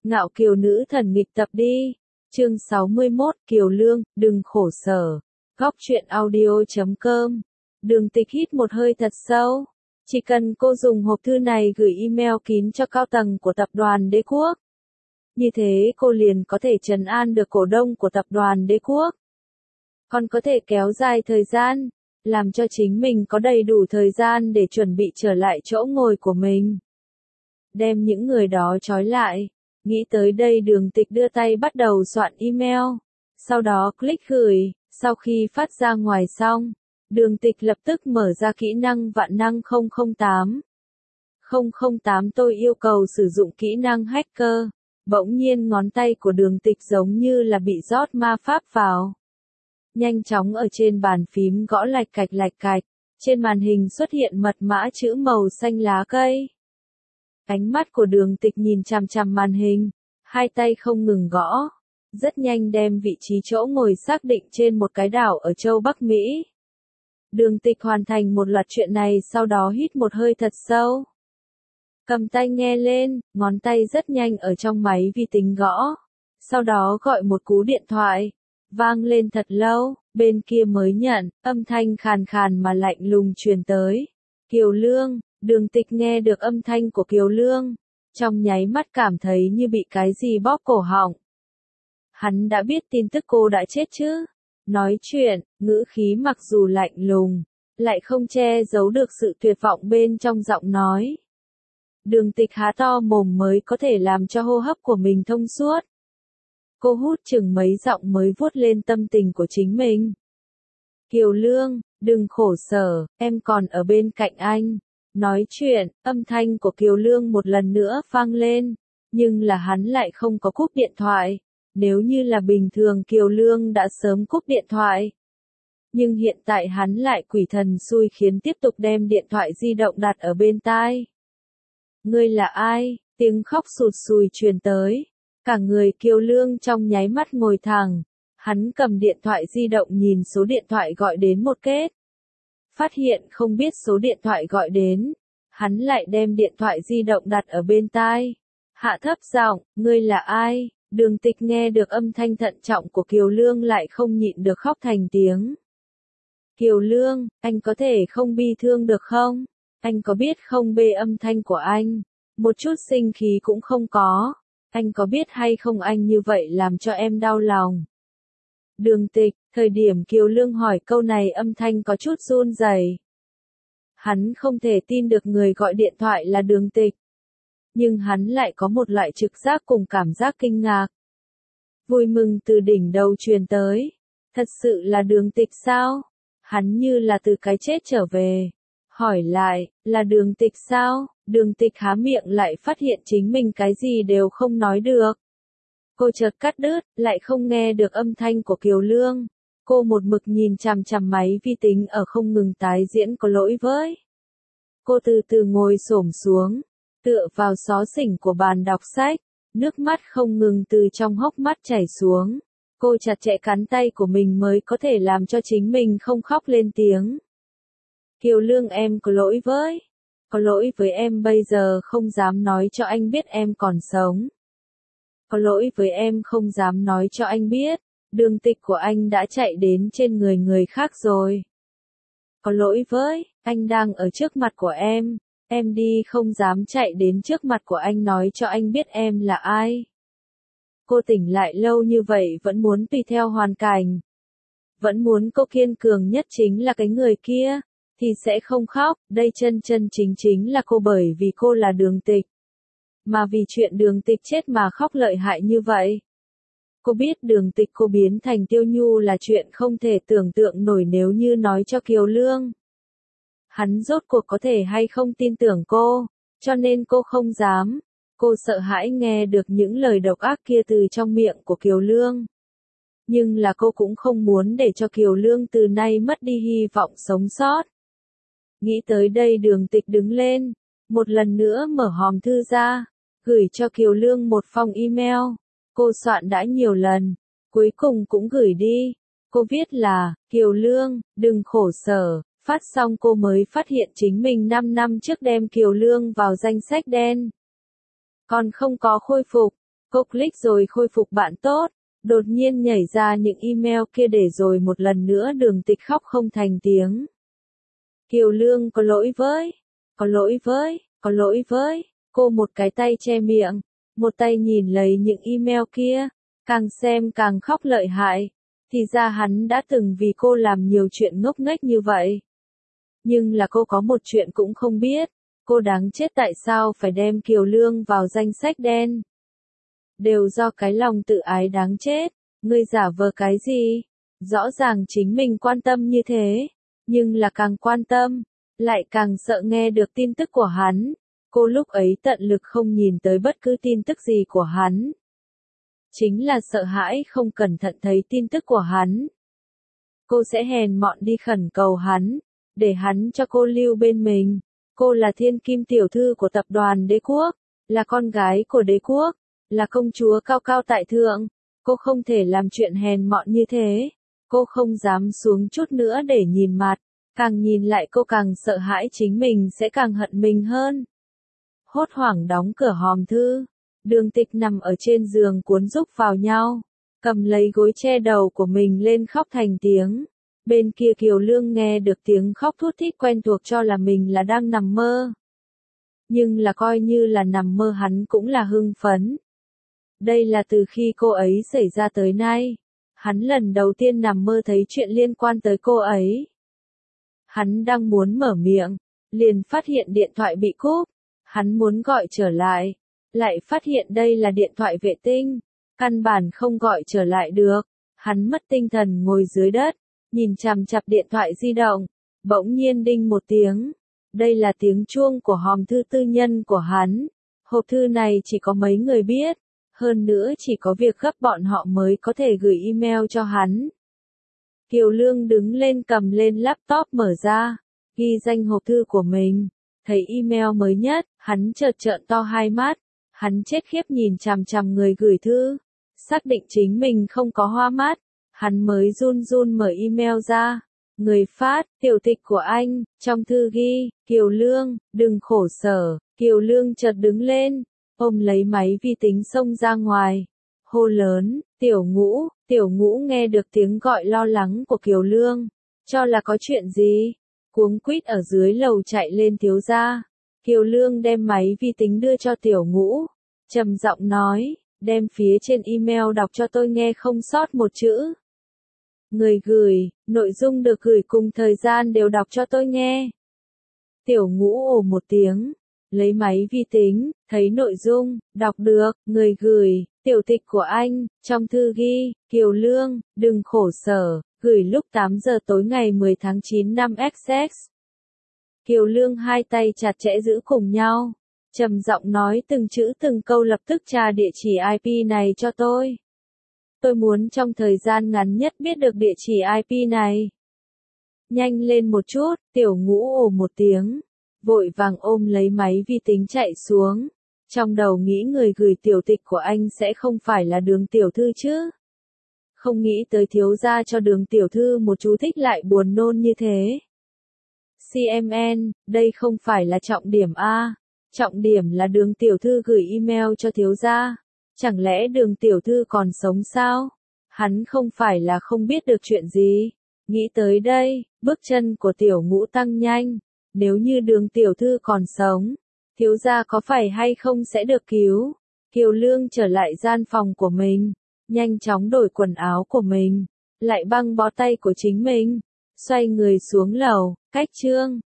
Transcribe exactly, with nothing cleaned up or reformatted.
Ngạo kiều nữ thần nghịch tập đi. Chương sáu mươi mốt, Kiều Lương, đừng khổ sở. Góc truyện audio chấm com. Đường Tịch hít một hơi thật sâu. Chỉ cần cô dùng hộp thư này gửi email kín cho cao tầng của tập đoàn Đế Quốc. Như thế cô liền có thể trấn an được cổ đông của tập đoàn Đế Quốc. Còn có thể kéo dài thời gian, làm cho chính mình có đầy đủ thời gian để chuẩn bị trở lại chỗ ngồi của mình. Đem những người đó trói lại. Nghĩ tới đây Đường Tịch đưa tay bắt đầu soạn email. Sau đó click gửi. Sau khi phát ra ngoài xong, Đường Tịch lập tức mở ra kỹ năng vạn năng không không tám. không không tám tôi yêu cầu sử dụng kỹ năng hacker. Bỗng nhiên ngón tay của Đường Tịch giống như là bị rót ma pháp vào. Nhanh chóng ở trên bàn phím gõ lạch cạch lạch cạch. Trên màn hình xuất hiện mật mã chữ màu xanh lá cây. Ánh mắt của Đường Tịch nhìn chằm chằm màn hình, hai tay không ngừng gõ, rất nhanh đem vị trí chỗ ngồi xác định trên một cái đảo ở châu Bắc Mỹ. Đường Tịch hoàn thành một loạt chuyện này sau đó hít một hơi thật sâu. Cầm tai nghe lên, ngón tay rất nhanh ở trong máy vi tính gõ. Sau đó gọi một cú điện thoại, vang lên thật lâu, bên kia mới nhận, âm thanh khàn khàn mà lạnh lùng truyền tới. Kiều Lương. Đường Tịch nghe được âm thanh của Kiều Lương, trong nháy mắt cảm thấy như bị cái gì bóp cổ họng. Hắn đã biết tin tức cô đã chết chứ? Nói chuyện, ngữ khí mặc dù lạnh lùng, lại không che giấu được sự tuyệt vọng bên trong giọng nói. Đường Tịch há to mồm mới có thể làm cho hô hấp của mình thông suốt. Cô hút chừng mấy giọng mới vuốt lên tâm tình của chính mình. Kiều Lương, đừng khổ sở, em còn ở bên cạnh anh. Nói chuyện, âm thanh của Kiều Lương một lần nữa vang lên, nhưng là hắn lại không có cúp điện thoại. Nếu như là bình thường Kiều Lương đã sớm cúp điện thoại. Nhưng hiện tại hắn lại quỷ thần xui khiến tiếp tục đem điện thoại di động đặt ở bên tai. Ngươi là ai? Tiếng khóc sụt sùi truyền tới. Cả người Kiều Lương trong nháy mắt ngồi thẳng. Hắn cầm điện thoại di động nhìn số điện thoại gọi đến một kết. Phát hiện không biết số điện thoại gọi đến, hắn lại đem điện thoại di động đặt ở bên tai. Hạ thấp giọng, ngươi là ai? Đường Tịch nghe được âm thanh thận trọng của Kiều Lương lại không nhịn được khóc thành tiếng. Kiều Lương, anh có thể không bi thương được không? Anh có biết không bê âm thanh của anh? Một chút sinh khí cũng không có. Anh có biết hay không anh như vậy làm cho em đau lòng? Đường Tịch, thời điểm Kiều Lương hỏi câu này âm thanh có chút run rẩy. Hắn không thể tin được người gọi điện thoại là Đường Tịch. Nhưng hắn lại có một loại trực giác cùng cảm giác kinh ngạc. Vui mừng từ đỉnh đầu truyền tới. Thật sự là Đường Tịch sao? Hắn như là từ cái chết trở về. Hỏi lại, là Đường Tịch sao? Đường Tịch há miệng lại phát hiện chính mình cái gì đều không nói được. Cô chợt cắt đứt, lại không nghe được âm thanh của Kiều Lương. Cô một mực nhìn chằm chằm máy vi tính ở không ngừng tái diễn có lỗi với. Cô từ từ ngồi xổm xuống, tựa vào xó xỉnh của bàn đọc sách, nước mắt không ngừng từ trong hốc mắt chảy xuống. Cô chặt chẽ cắn tay của mình mới có thể làm cho chính mình không khóc lên tiếng. Kiều Lương em có lỗi với. Có lỗi với em bây giờ không dám nói cho anh biết em còn sống. Có lỗi với em không dám nói cho anh biết, Đường Tịch của anh đã chạy đến trên người người khác rồi. Có lỗi với, anh đang ở trước mặt của em, em đi không dám chạy đến trước mặt của anh nói cho anh biết em là ai. Cô tỉnh lại lâu như vậy vẫn muốn tùy theo hoàn cảnh. Vẫn muốn cô kiên cường nhất chính là cái người kia, thì sẽ không khóc, đây chân chân chính chính là cô bởi vì cô là Đường Tịch. Mà vì chuyện Đường Tịch chết mà khóc lợi hại như vậy. Cô biết Đường Tịch cô biến thành Tiêu Nhu là chuyện không thể tưởng tượng nổi nếu như nói cho Kiều Lương. Hắn rốt cuộc có thể hay không tin tưởng cô, cho nên cô không dám. Cô sợ hãi nghe được những lời độc ác kia từ trong miệng của Kiều Lương. Nhưng là cô cũng không muốn để cho Kiều Lương từ nay mất đi hy vọng sống sót. Nghĩ tới đây Đường Tịch đứng lên, một lần nữa mở hòm thư ra. Gửi cho Kiều Lương một phong email. Cô soạn đã nhiều lần, cuối cùng cũng gửi đi. Cô viết là, Kiều Lương, đừng khổ sở. Phát xong cô mới phát hiện chính mình năm năm trước đem Kiều Lương vào danh sách đen. Còn không có khôi phục. Cô click rồi khôi phục bạn tốt. Đột nhiên nhảy ra những email kia để rồi một lần nữa Đường Tịch khóc không thành tiếng. Kiều Lương có lỗi với, có lỗi với, có lỗi với, cô một cái tay che miệng, một tay nhìn lấy những email kia, càng xem càng khóc lợi hại. Thì ra hắn đã từng vì cô làm nhiều chuyện ngốc nghếch như vậy. Nhưng là cô có một chuyện cũng không biết, cô đáng chết tại sao phải đem Kiều Lương vào danh sách đen. Đều do cái lòng tự ái đáng chết, ngươi giả vờ cái gì? Rõ ràng chính mình quan tâm như thế, nhưng là càng quan tâm, lại càng sợ nghe được tin tức của hắn. Cô lúc ấy tận lực không nhìn tới bất cứ tin tức gì của hắn. Chính là sợ hãi không cẩn thận thấy tin tức của hắn. Cô sẽ hèn mọn đi khẩn cầu hắn, để hắn cho cô lưu bên mình. Cô là thiên kim tiểu thư của tập đoàn Đế Quốc, là con gái của Đế Quốc, là công chúa cao cao tại thượng. Cô không thể làm chuyện hèn mọn như thế. Cô không dám xuống chút nữa để nhìn mặt, càng nhìn lại cô càng sợ hãi chính mình sẽ càng hận mình hơn. Hốt hoảng đóng cửa hòm thư, Đường Tịch nằm ở trên giường cuốn rúc vào nhau, cầm lấy gối che đầu của mình lên khóc thành tiếng. Bên kia Kiều Lương nghe được tiếng khóc thút thít quen thuộc cho là mình là đang nằm mơ. Nhưng là coi như là nằm mơ hắn cũng là hưng phấn. Đây là từ khi cô ấy xảy ra tới nay. Hắn lần đầu tiên nằm mơ thấy chuyện liên quan tới cô ấy. Hắn đang muốn mở miệng, liền phát hiện điện thoại bị cúp. Hắn muốn gọi trở lại, lại phát hiện đây là điện thoại vệ tinh, căn bản không gọi trở lại được. Hắn mất tinh thần ngồi dưới đất, nhìn chằm chằm điện thoại di động, bỗng nhiên đinh một tiếng. Đây là tiếng chuông của hòm thư tư nhân của hắn. Hộp thư này chỉ có mấy người biết, hơn nữa chỉ có việc gấp bọn họ mới có thể gửi email cho hắn. Kiều Lương đứng lên cầm lên laptop mở ra, ghi danh hộp thư của mình, thấy email mới nhất, hắn chợt trợn to hai mắt, hắn chết khiếp nhìn chằm chằm người gửi thư, xác định chính mình không có hoa mắt, hắn mới run run mở email ra. Người phát, tiểu tịch của anh, trong thư ghi, Kiều Lương, đừng khổ sở. Kiều Lương chợt đứng lên, ôm lấy máy vi tính xông ra ngoài, hô lớn, Tiểu Ngũ. Tiểu Ngũ nghe được tiếng gọi lo lắng của Kiều Lương, cho là có chuyện gì, cuống quýt ở dưới lầu chạy lên thiếu gia. Kiều Lương đem máy vi tính đưa cho Tiểu Ngũ, trầm giọng nói, đem phía trên email đọc cho tôi nghe không sót một chữ. Người gửi, nội dung được gửi cùng thời gian đều đọc cho tôi nghe. Tiểu Ngũ ồ một tiếng, lấy máy vi tính, thấy nội dung, đọc được, người gửi, tiểu tịch của anh, trong thư ghi, Kiều Lương, đừng khổ sở, gửi lúc tám giờ tối ngày mười tháng chín năm X X. Kiều Lương hai tay chặt chẽ giữ cùng nhau, trầm giọng nói từng chữ từng câu lập tức tra địa chỉ I P này cho tôi. Tôi muốn trong thời gian ngắn nhất biết được địa chỉ I P này. Nhanh lên một chút, Tiểu Ngũ ồ một tiếng, vội vàng ôm lấy máy vi tính chạy xuống. Trong đầu nghĩ người gửi tiểu tịch của anh sẽ không phải là Đường tiểu thư chứ. Không nghĩ tới thiếu gia cho Đường tiểu thư một chú thích lại buồn nôn như thế. xê em en, đây không phải là trọng điểm A. Trọng điểm là Đường tiểu thư gửi email cho thiếu gia. Chẳng lẽ Đường tiểu thư còn sống sao? Hắn không phải là không biết được chuyện gì. Nghĩ tới đây, bước chân của Tiểu Ngũ tăng nhanh. Nếu như Đường tiểu thư còn sống, thiếu gia có phải hay không sẽ được cứu? Kiều Lương trở lại gian phòng của mình, nhanh chóng đổi quần áo của mình, lại băng bó tay của chính mình, xoay người xuống lầu, cách Trương